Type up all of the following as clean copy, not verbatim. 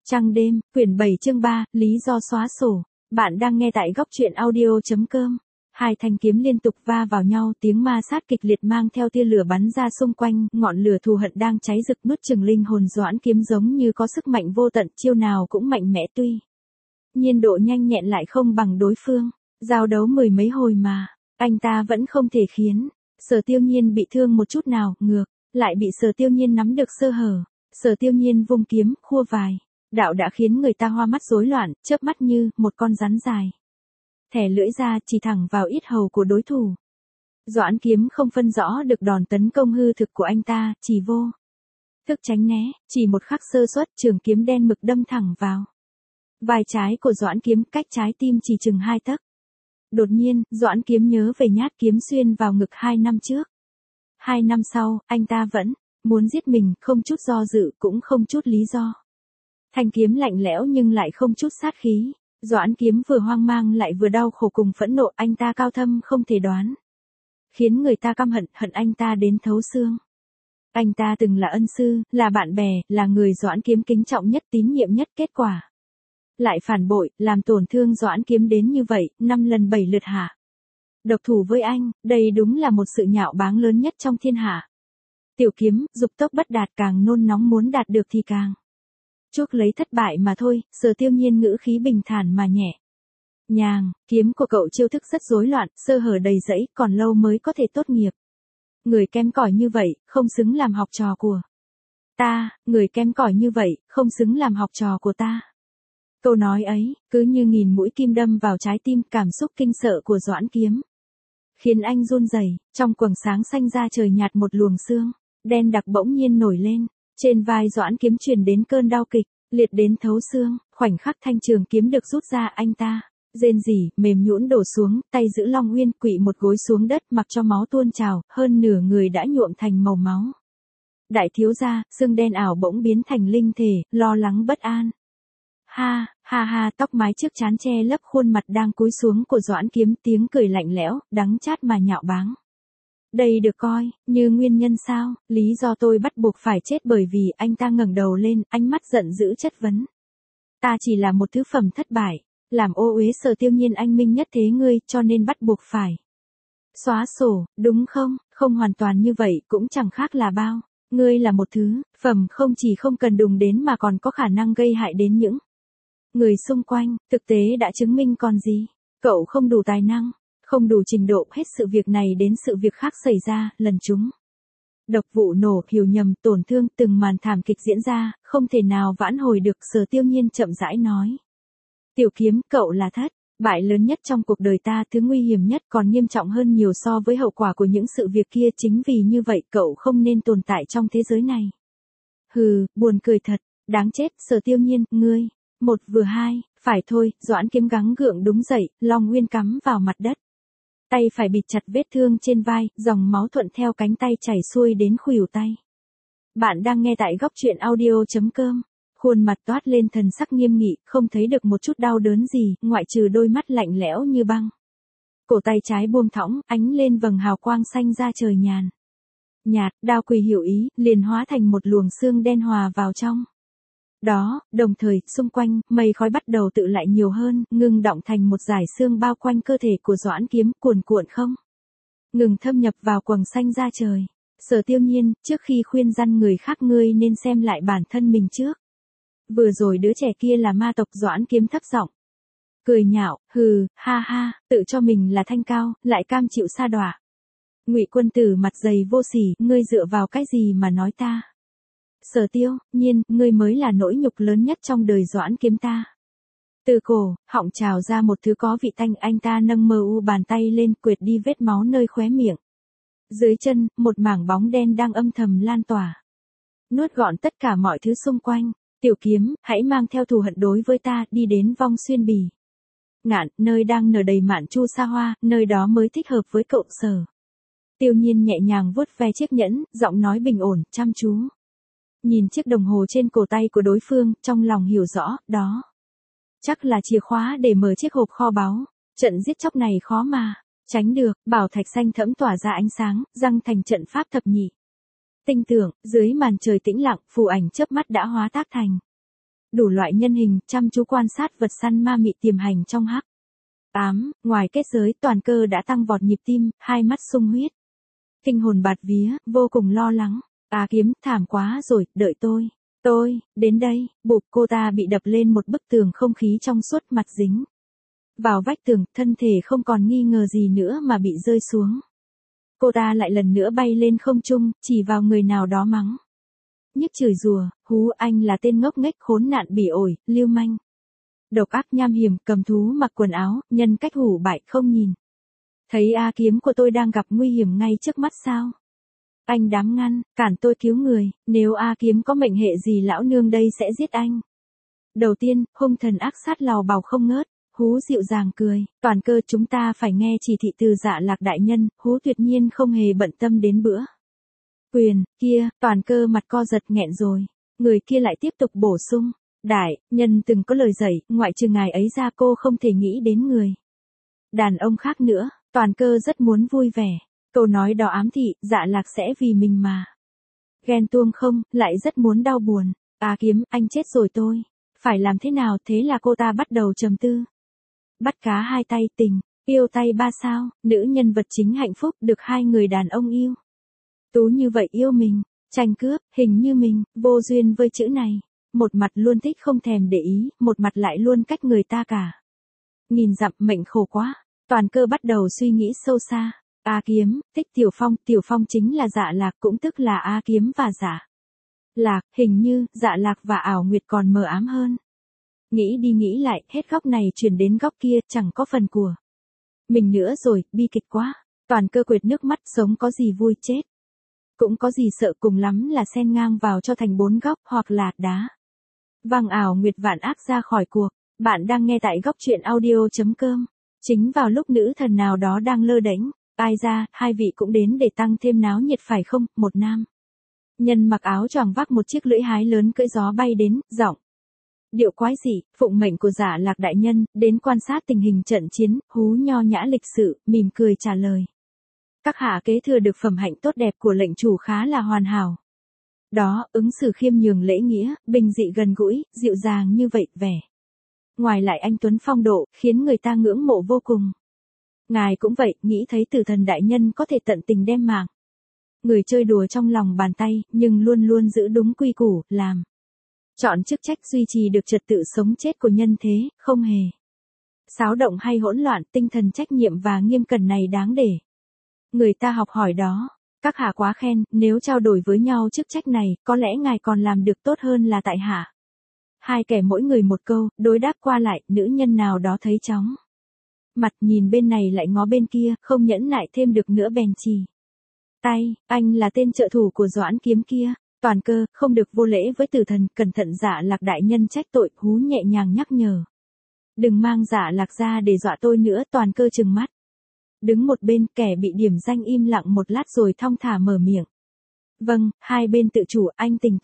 Trăng đêm, quyển 7 chương 3, lý do xóa sổ. Bạn đang nghe tại góc truyện audio.com. Hai thanh kiếm liên tục va vào nhau, tiếng ma sát kịch liệt mang theo tia lửa bắn ra xung quanh, ngọn lửa thù hận đang cháy rực nuốt chửng linh hồn Doãn Kiếm, giống như có sức mạnh vô tận, chiêu nào cũng mạnh mẽ tuy nhiên độ nhanh nhẹn lại không bằng đối phương. Giao đấu mười mấy hồi mà anh ta vẫn không thể khiến Sở Tiêu Nhiên bị thương một chút nào, ngược lại bị Sở Tiêu Nhiên nắm được sơ hở. Sở Tiêu Nhiên vung kiếm, khua vài đạo đã khiến người ta hoa mắt rối loạn, chớp mắt như một con rắn dài. Thẻ lưỡi ra chỉ thẳng vào yết hầu của đối thủ. Doãn Kiếm không phân rõ được đòn tấn công hư thực của anh ta, chỉ vô thức tránh né, chỉ một khắc sơ suất, trường kiếm đen mực đâm thẳng vào vai trái của Doãn Kiếm, cách trái tim chỉ chừng 2 tấc. Đột nhiên, Doãn Kiếm nhớ về nhát kiếm xuyên vào ngực 2 năm trước. 2 năm sau, anh ta vẫn muốn giết mình, không chút do dự, cũng không chút lý do. Thanh kiếm lạnh lẽo nhưng lại không chút sát khí. Doãn Kiếm vừa hoang mang lại vừa đau khổ cùng phẫn nộ, anh ta cao thâm không thể đoán, khiến người ta căm hận, hận anh ta đến thấu xương. Anh ta từng là ân sư, là bạn bè, là người Doãn Kiếm kính trọng nhất, tín nhiệm nhất, kết quả lại phản bội, làm tổn thương Doãn Kiếm đến như vậy, 5 lần 7 lượt hạ độc thủ với anh, đây đúng là một sự nhạo báng lớn nhất trong thiên hạ. Tiểu Kiếm, dục tốc bất đạt, càng nôn nóng muốn đạt được thì càng chuốc lấy thất bại mà thôi. Sở Tiêu Nhiên ngữ khí bình thản mà nhẹ nhàng, kiếm của cậu chiêu thức rất rối loạn, sơ hở đầy rẫy, còn lâu mới có thể tốt nghiệp. Người kém cỏi như vậy, không xứng làm học trò của ta, người kém cỏi như vậy, không xứng làm học trò của ta. Câu nói ấy, cứ như nghìn mũi kim đâm vào trái tim, cảm xúc kinh sợ của Doãn Kiếm khiến anh run rẩy. Trong quầng sáng xanh ra trời nhạt, một luồng sương đen đặc bỗng nhiên nổi lên. Trên vai Doãn Kiếm truyền đến cơn đau kịch liệt đến thấu xương. Khoảnh khắc thanh trường kiếm được rút ra, anh ta rên rỉ, mềm nhũn đổ xuống, tay giữ Long Uyên, quỵ một gối xuống đất, mặc cho máu tuôn trào, hơn nửa người đã nhuộm thành màu máu. Đại thiếu gia, xương đen ảo bỗng biến thành linh thể, lo lắng bất an. Ha, ha ha, tóc mái trước trán che lấp khuôn mặt đang cúi xuống của Doãn Kiếm, tiếng cười lạnh lẽo, đắng chát mà nhạo báng. Đây được coi như nguyên nhân sao? Lý do tôi bắt buộc phải chết bởi vì anh ta ngẩng đầu lên, ánh mắt giận dữ chất vấn. Ta chỉ là một thứ phẩm thất bại, làm ô uế Sở Tiêu Nhiên anh minh nhất thế ngươi, cho nên bắt buộc phải xóa sổ, đúng không? Không hoàn toàn như vậy, cũng chẳng khác là bao. Ngươi là một thứ phẩm không chỉ không cần đụng đến mà còn có khả năng gây hại đến những người xung quanh. Thực tế đã chứng minh còn gì. Cậu không đủ tài năng, không đủ trình độ, hết sự việc này đến sự việc khác xảy ra, lần chúng độc vụ nổ, hiểu nhầm, tổn thương, từng màn thảm kịch diễn ra, không thể nào vãn hồi được. Sở Tiêu Nhiên chậm rãi nói. Tiểu Kiếm, cậu là thất bại lớn nhất trong cuộc đời ta, thứ nguy hiểm nhất, còn nghiêm trọng hơn nhiều so với hậu quả của những sự việc kia, chính vì như vậy cậu không nên tồn tại trong thế giới này. Hừ, buồn cười thật, đáng chết. Sở Tiêu Nhiên, ngươi, một vừa hai, phải thôi. Doãn Kiếm gắng gượng đứng dậy, Long Uyên cắm vào mặt đất. Tay phải bịt chặt vết thương trên vai, dòng máu thuận theo cánh tay chảy xuôi đến khuỷu tay. Bạn đang nghe tại góc truyện audio.com. Khuôn mặt toát lên thần sắc nghiêm nghị, không thấy được một chút đau đớn gì, ngoại trừ đôi mắt lạnh lẽo như băng. Cổ tay trái buông thõng, ánh lên vầng hào quang xanh ra trời nhàn nhạt, đao quỳ hiểu ý, liền hóa thành một luồng sương đen hòa vào trong đó, đồng thời, xung quanh, mây khói bắt đầu tự lại nhiều hơn, ngưng đọng thành một dải sương bao quanh cơ thể của Doãn Kiếm, cuồn cuộn không ngừng thâm nhập vào quầng xanh ra trời. Sở Tiêu Nhiên, trước khi khuyên răn người khác ngươi nên xem lại bản thân mình trước. Vừa rồi đứa trẻ kia là ma tộc. Doãn Kiếm thấp giọng cười nhạo, hừ, ha ha, tự cho mình là thanh cao, lại cam chịu sa đọa. Ngụy quân tử mặt dày vô sỉ, ngươi dựa vào cái gì mà nói ta? Sở Tiêu Nhiên, ngươi mới là nỗi nhục lớn nhất trong đời Doãn Kiếm ta. Từ cổ họng trào ra một thứ có vị tanh, anh ta nâng mờ u bàn tay lên, quệt đi vết máu nơi khóe miệng. Dưới chân, một mảng bóng đen đang âm thầm lan tỏa, nuốt gọn tất cả mọi thứ xung quanh. Tiểu Kiếm, hãy mang theo thù hận đối với ta, đi đến Vong Xuyên Bì Ngạn, nơi đang nở đầy mạn chu sa hoa, nơi đó mới thích hợp với cậu. Sở Tiêu Nhiên nhẹ nhàng vuốt ve chiếc nhẫn, giọng nói bình ổn, chăm chú nhìn chiếc đồng hồ trên cổ tay của đối phương, trong lòng hiểu rõ, đó chắc là chìa khóa để mở chiếc hộp kho báu. Trận giết chóc này khó mà tránh được. Bảo thạch xanh thẫm tỏa ra ánh sáng, răng thành trận pháp thập nhị tinh tưởng. Dưới màn trời tĩnh lặng, phù ảnh chớp mắt đã hóa tác thành đủ loại nhân hình, chăm chú quan sát vật săn ma mị tiềm hành trong hắc. 8. Ngoài kết giới, Toàn Cơ đã tăng vọt nhịp tim, hai mắt sung huyết. Kinh hồn bạt vía, vô cùng lo lắng. Kiếm, thảm quá rồi, đợi tôi. Đến đây, bụp, cô ta bị đập lên một bức tường không khí trong suốt, mặt dính vào vách tường, thân thể không còn nghi ngờ gì nữa mà bị rơi xuống. Cô ta lại lần nữa bay lên không trung, chỉ vào người nào đó mắng. Nhức chửi rủa, hú, anh là tên ngốc nghếch khốn nạn bỉ ổi, lưu manh. Độc ác nham hiểm, cầm thú mặc quần áo, nhân cách hủ bại không nhìn. Thấy kiếm của tôi đang gặp nguy hiểm ngay trước mắt sao? Anh dám ngăn, cản tôi cứu người, nếu kiếm có mệnh hệ gì lão nương đây sẽ giết anh. Đầu tiên, hung thần ác sát lào bào không ngớt, hú dịu dàng cười, Toàn Cơ chúng ta phải nghe chỉ thị từ Dạ Lạc đại nhân, hú tuyệt nhiên không hề bận tâm đến bữa quyền kia, Toàn Cơ mặt co giật nghẹn rồi, người kia lại tiếp tục bổ sung, đại nhân từng có lời dạy, ngoại trừ ngài ấy ra cô không thể nghĩ đến người đàn ông khác nữa. Toàn Cơ rất muốn vui vẻ, câu nói đó ám thị, Dạ Lạc sẽ vì mình mà ghen tuông không, lại rất muốn đau buồn. Kiếm, anh chết rồi tôi phải làm thế nào? Thế là cô ta bắt đầu trầm tư. Bắt cá hai tay, tình yêu tay ba sao, nữ nhân vật chính hạnh phúc được hai người đàn ông yêu tú như vậy yêu mình, tranh cướp, hình như mình, vô duyên với chữ này. Một mặt luôn thích không thèm để ý, một mặt lại luôn cách người ta cả nghìn dặm, mệnh khổ quá. Toàn Cơ bắt đầu suy nghĩ sâu xa. Kiếm, thích Tiểu Phong chính là Dạ Lạc, cũng tức là Kiếm và Dạ Lạc, hình như Dạ Lạc và Ảo Nguyệt còn mờ ám hơn. Nghĩ đi nghĩ lại, hết góc này chuyển đến góc kia, chẳng có phần của mình nữa rồi, bi kịch quá. Toàn Cơ quệt nước mắt, sống có gì vui, chết cũng có gì sợ, cùng lắm là xen ngang vào cho thành 4 góc, hoặc là đá văng Ảo Nguyệt vạn ác ra khỏi cuộc. Bạn đang nghe tại góc truyện audio.com. Chính vào lúc nữ thần nào đó đang lơ đễnh, ai ra, hai vị cũng đến để tăng thêm náo nhiệt phải không? Một nam nhân mặc áo choàng vác một chiếc lưỡi hái lớn cưỡi gió bay đến, giọng điệu quái dị, phụng mệnh của Dạ Lạc đại nhân, đến quan sát tình hình trận chiến, hú nho nhã lịch sự, mỉm cười trả lời. Các hạ kế thừa được phẩm hạnh tốt đẹp của lệnh chủ khá là hoàn hảo. Đó, ứng xử khiêm nhường lễ nghĩa, bình dị gần gũi, dịu dàng như vậy, vẻ ngoài lại anh tuấn phong độ, khiến người ta ngưỡng mộ vô cùng. Ngài cũng vậy, nghĩ thấy Tử Thần đại nhân có thể tận tình đem mạng người chơi đùa trong lòng bàn tay, nhưng luôn luôn giữ đúng quy củ, làm chọn chức trách duy trì được trật tự sống chết của nhân thế, không hề xáo động hay hỗn loạn. Tinh thần trách nhiệm và nghiêm cẩn này đáng để người ta học hỏi đó. Các hạ quá khen, nếu trao đổi với nhau chức trách này, có lẽ ngài còn làm được tốt hơn là tại hạ. Hai kẻ mỗi người một câu, đối đáp qua lại, nữ nhân nào đó thấy chóng mặt, nhìn bên này lại ngó bên kia, không nhẫn nại thêm được nữa bèn chỉ tay, anh là tên trợ thủ của Doãn Kiếm kia. Toàn Cơ, không được vô lễ với Tử Thần, cẩn thận. Dạ Lạc đại nhân trách tội, hú nhẹ nhàng nhắc nhở. Đừng mang Dạ Lạc ra để dọa tôi nữa. Toàn Cơ trừng mắt đứng một bên, kẻ bị điểm danh im lặng một lát rồi thong thả mở miệng. Vâng, hai bên tự chủ, anh tình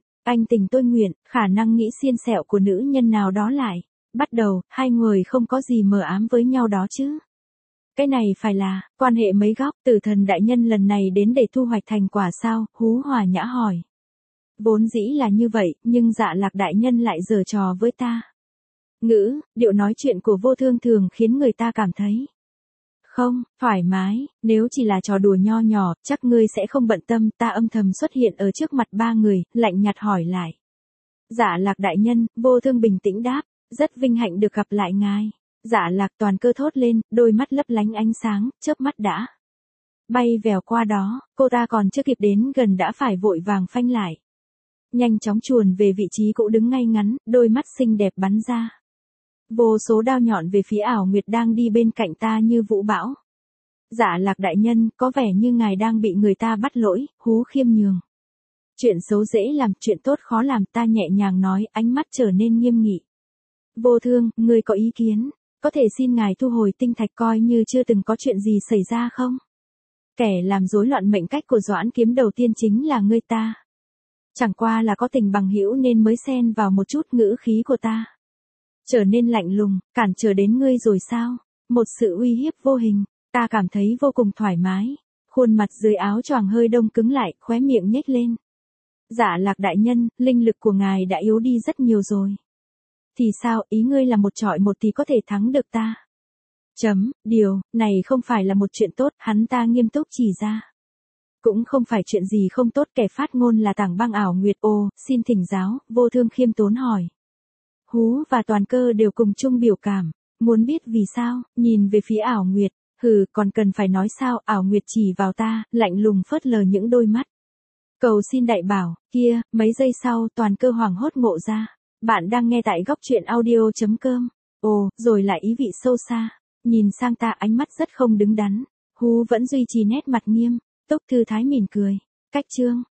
tôi nguyện, khả năng nghĩ xiên xẹo của nữ nhân nào đó lại bắt đầu, hai người không có gì mờ ám với nhau đó chứ. Cái này phải là quan hệ mấy góc. Tử Thần đại nhân lần này đến để thu hoạch thành quả sao? Hú hòa nhã hỏi. Vốn dĩ là như vậy, nhưng Dạ Lạc đại nhân lại giở trò với ta. Ngữ, điệu nói chuyện của Vô Thương thường khiến người ta cảm thấy không thoải mái. Nếu chỉ là trò đùa nho nhỏ, chắc ngươi sẽ không bận tâm. Ta âm thầm xuất hiện ở trước mặt ba người, lạnh nhạt hỏi lại. Dạ Lạc đại nhân, Vô Thương bình tĩnh đáp, rất vinh hạnh được gặp lại ngài. Dạ Lạc. Toàn Cơ thốt lên, đôi mắt lấp lánh ánh sáng, chớp mắt đã bay vèo qua đó. Cô ta còn chưa kịp đến gần đã phải vội vàng phanh lại, nhanh chóng chuồn về vị trí cũ đứng ngay ngắn, đôi mắt xinh đẹp bắn ra vô số đao nhọn về phía Ảo Nguyệt đang đi bên cạnh ta như vũ bão. Dạ Lạc đại nhân, có vẻ như ngài đang bị người ta bắt lỗi. Hú khiêm nhường. Chuyện xấu dễ làm, chuyện tốt khó làm. Ta nhẹ nhàng nói, ánh mắt trở nên nghiêm nghị. Vô Thương, ngươi có ý kiến? Có thể xin ngài thu hồi tinh thạch coi như chưa từng có chuyện gì xảy ra không? Kẻ làm rối loạn mệnh cách của Doãn Kiếm đầu tiên chính là ngươi ta. Chẳng qua là có tình bằng hữu nên mới xen vào một chút. Ngữ khí của ta trở nên lạnh lùng, cản trở đến ngươi rồi sao? Một sự uy hiếp vô hình. Ta cảm thấy vô cùng thoải mái. Khuôn mặt dưới áo choàng hơi đông cứng lại, khóe miệng nhếch lên. Dạ Lạc đại nhân, linh lực của ngài đã yếu đi rất nhiều rồi. Thì sao, ý ngươi là một chọi một thì có thể thắng được ta? Điều này không phải là một chuyện tốt, hắn ta nghiêm túc chỉ ra. Cũng không phải chuyện gì không tốt, kẻ phát ngôn là Tảng Băng Ảo Nguyệt. Ồ, xin thỉnh giáo, Vô Thương khiêm tốn hỏi. Hú và Toàn Cơ đều cùng chung biểu cảm, muốn biết vì sao, nhìn về phía Ảo Nguyệt. Hừ, còn cần phải nói sao? Ảo Nguyệt chỉ vào ta, lạnh lùng phớt lờ những đôi mắt. Cầu xin đại bảo, kia, mấy giây sau, Toàn Cơ hoảng hốt ngộ ra. Bạn đang nghe tại góc truyện audio.com. Ồ, rồi lại ý vị sâu xa. Nhìn sang ta, ánh mắt rất không đứng đắn. Hú vẫn duy trì nét mặt nghiêm túc thư thái mỉm cười. Cách chương